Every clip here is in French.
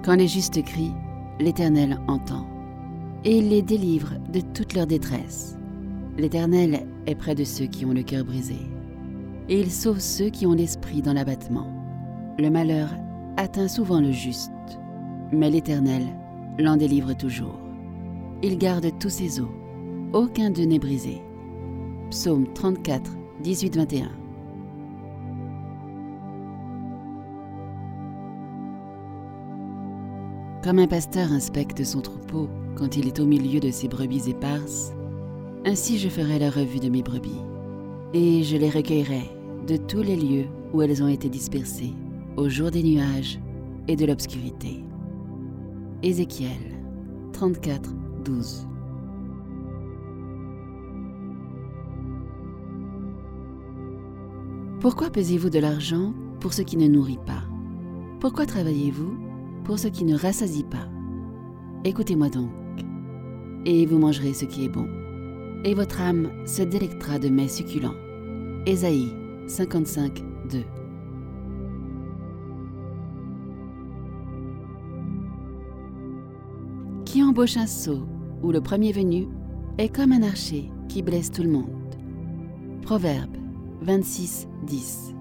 Quand les justes crient, l'Éternel entend, et il les délivre de toute leur détresse. L'Éternel est près de ceux qui ont le cœur brisé, et il sauve ceux qui ont l'esprit dans l'abattement. Le malheur atteint souvent le juste, mais l'Éternel l'en délivre toujours. Il garde tous ses os, aucun d'eux n'est brisé. Psaume 34, 18-21. Comme un pasteur inspecte son troupeau quand il est au milieu de ses brebis éparses, ainsi je ferai la revue de mes brebis, et je les recueillerai de tous les lieux où elles ont été dispersées, au jour des nuages et de l'obscurité. Ézéchiel 34, 12. Pourquoi pesez-vous de l'argent pour ce qui ne nourrit pas? Pourquoi travaillez-vous pour ce qui ne rassasie pas? Écoutez-moi donc, et vous mangerez ce qui est bon, et votre âme se délectera de mets succulents. Ésaïe 55, 2. Qui embauche un sot où le premier venu est comme un archer qui blesse tout le monde? Proverbe 26, 10.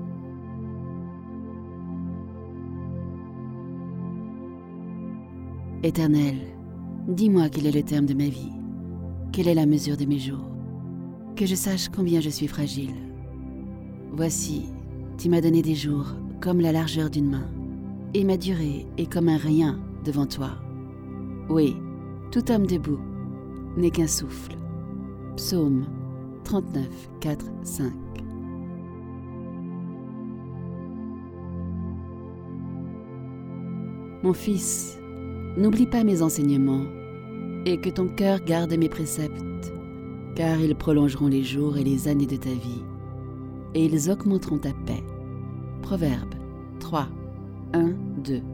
Éternel, dis-moi quel est le terme de ma vie, quelle est la mesure de mes jours, que je sache combien je suis fragile. Voici, tu m'as donné des jours comme la largeur d'une main, et ma durée est comme un rien devant toi. Oui, tout homme debout n'est qu'un souffle. Psaume 39, 4, 5. Mon fils, n'oublie pas mes enseignements, et que ton cœur garde mes préceptes, car ils prolongeront les jours et les années de ta vie, et ils augmenteront ta paix. Proverbe 3, 1, 2.